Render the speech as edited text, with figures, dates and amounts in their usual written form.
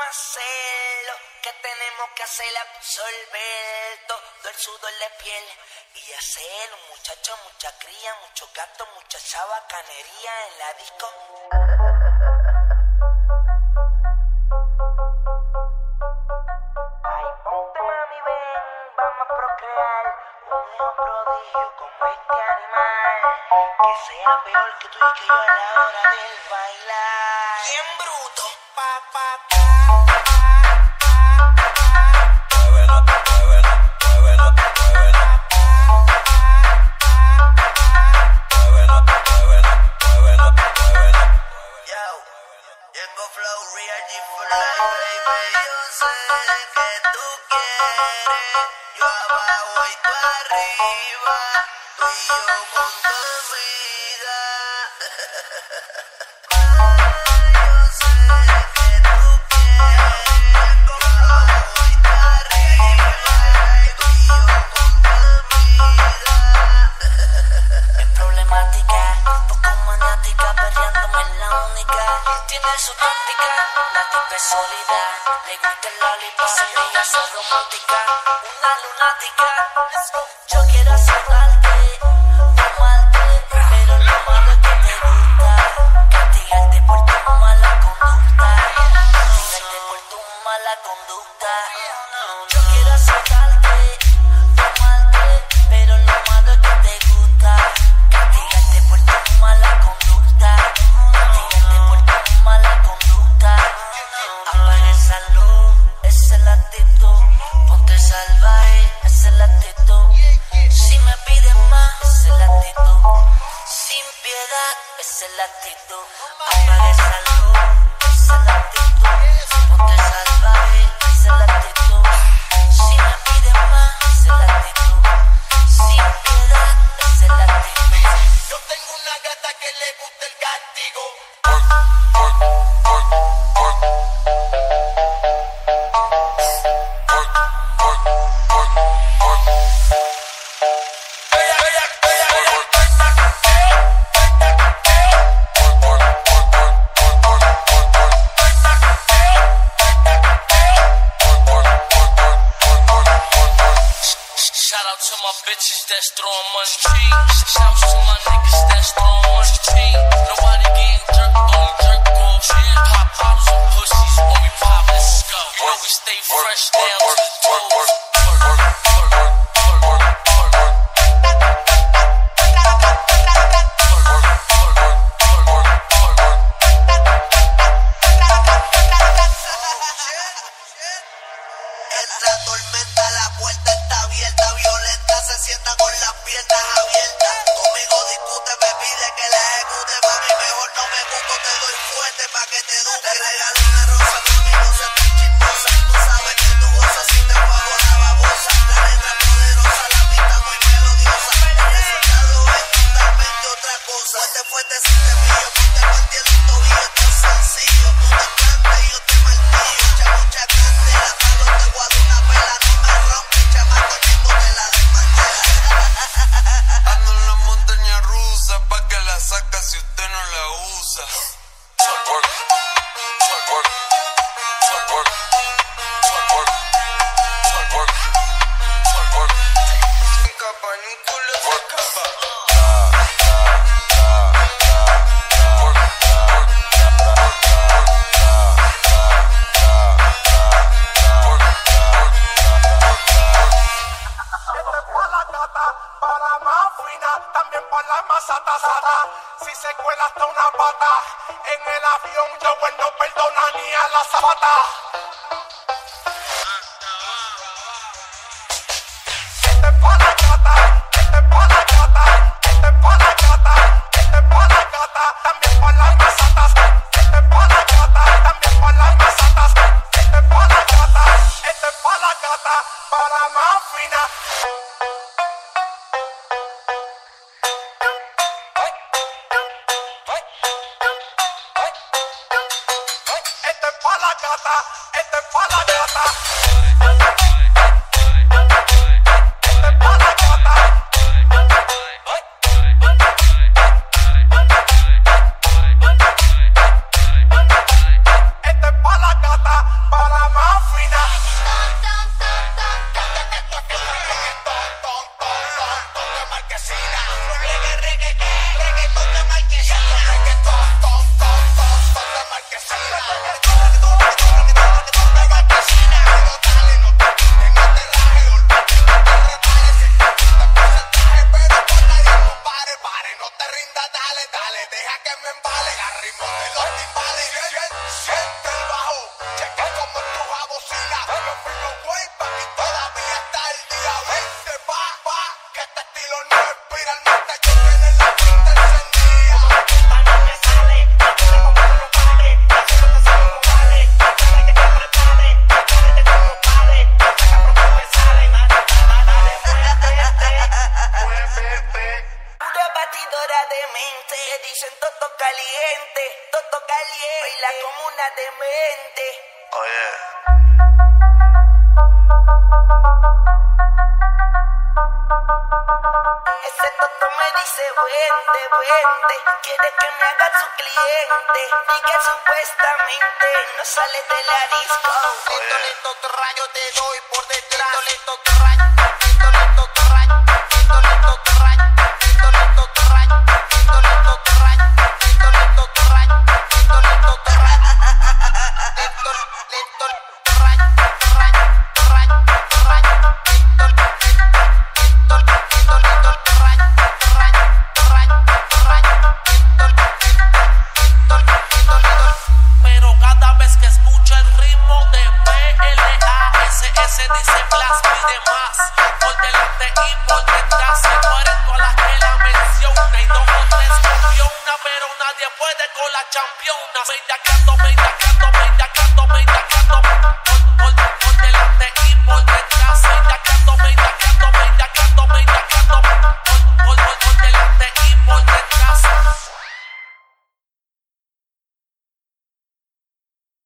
hacerlo, que tenemos que hacer absorber todo el sudor de piel y hacer un muchacho, mucha cría, mucho gato, mucha chabacanería en la disco. Ay, ponte mami, ven, vamos a procrear un hijo prodigio como este animal, que sea peor que tú y que yo a la hora del bailar. Bien bruto, papá. Su táctica, la tipa es sólida, le gusta el lollipop, se ella es romántica, una lunática. Yo quiero azotarte, tomarte, pero lo malo es que te gusta, castigarte por tu mala conducta, castigarte por tu mala conducta. Yo quiero azotarte, tomarte, pero lo malo es que te gusta, castigarte por tu mala conducta, castigarte por tu mala conducta. Apaga esa luz, esa es la actitud. Ponte salvaje, esa es la actitud. Si me pides más, esa es la actitud. Sin piedad, esa es la actitud. Apaga esa luz, esa es la actitud. Ponte salvaje, esa es la actitud. Si me pides más, esa es la actitud. Sin piedad, esa es la actitud. Yo tengo una gata que le gusta el castigo. Shout out to my bitches that's throwing money. Shout out to my niggas that's throwing money. Nobody getting jerked, only jerk off. Pop bottles and pussies when we pop, let's go. You know we stay fresh down to the toes. Entra tormenta, la puerta está abierta, violenta, se sienta con las piernas abiertas. Conmigo discute, me pide que la ejecute, mami, mejor no me busco, te doy fuerte pa' que te eduque. Te regalo una rosa, mami, no seas tan chismosa, tú sabes que tú gozas si te pago la babosa. La letra poderosa, la pista muy melodiosa, el resultado es totalmente otra cosa. Fuerte, si te pillo, ponte partiendo un tobillo, esto es sencillo. Tú te plantas y yo te martillo, mucha candela, palo te guardo una pela, no me rompes, chamaco, te la desmantela. Ando en la montaña rusa, pa' que la saca si usted no la usa. Work, work, work, work, work, work, work, work, work. Sin capa, ni un culo sin capa. Para más fina, también para la más atasada. Si se cuela hasta una pata, en el avión yo no perdona ni a la zapata. Este es pa' la gata, este es pa' la gata, este es pa' la gata, este es pa' la gata, también para las más atasas. Este es pa' la gata, también para las más atasas. Este es pa' la gata, este es pa' la gata, para más fina. Este es pa' la gata, este es pa' la gata. Este es pa' la gata. Este es pa' la gata. Ese toto me dice vente, vente, quiere que me haga su cliente, y que supuestamente no sale de la disco. Lento, lento, rayo te doy por detrás. Lento, lento, rayo, lento, lento, rayo, lento, lento, rayo, lento, lento, rayo, lento, lento, rayo, lento, lento, rayo, lento, lento, rayo, lento, lento, rayo, rayo, rayo, rayo, lento, lento, lento, lento, lento, rayo, rayo, rayo, rayo, lento, lento, lento, lento. Pero cada vez que escucho el ritmo de PLASS dice Blas pide más. Por delante y por detrás se mueren todas las que la menciona. Y 2 o 3 campeona, pero nadie puede con la championa. Bellaqueando,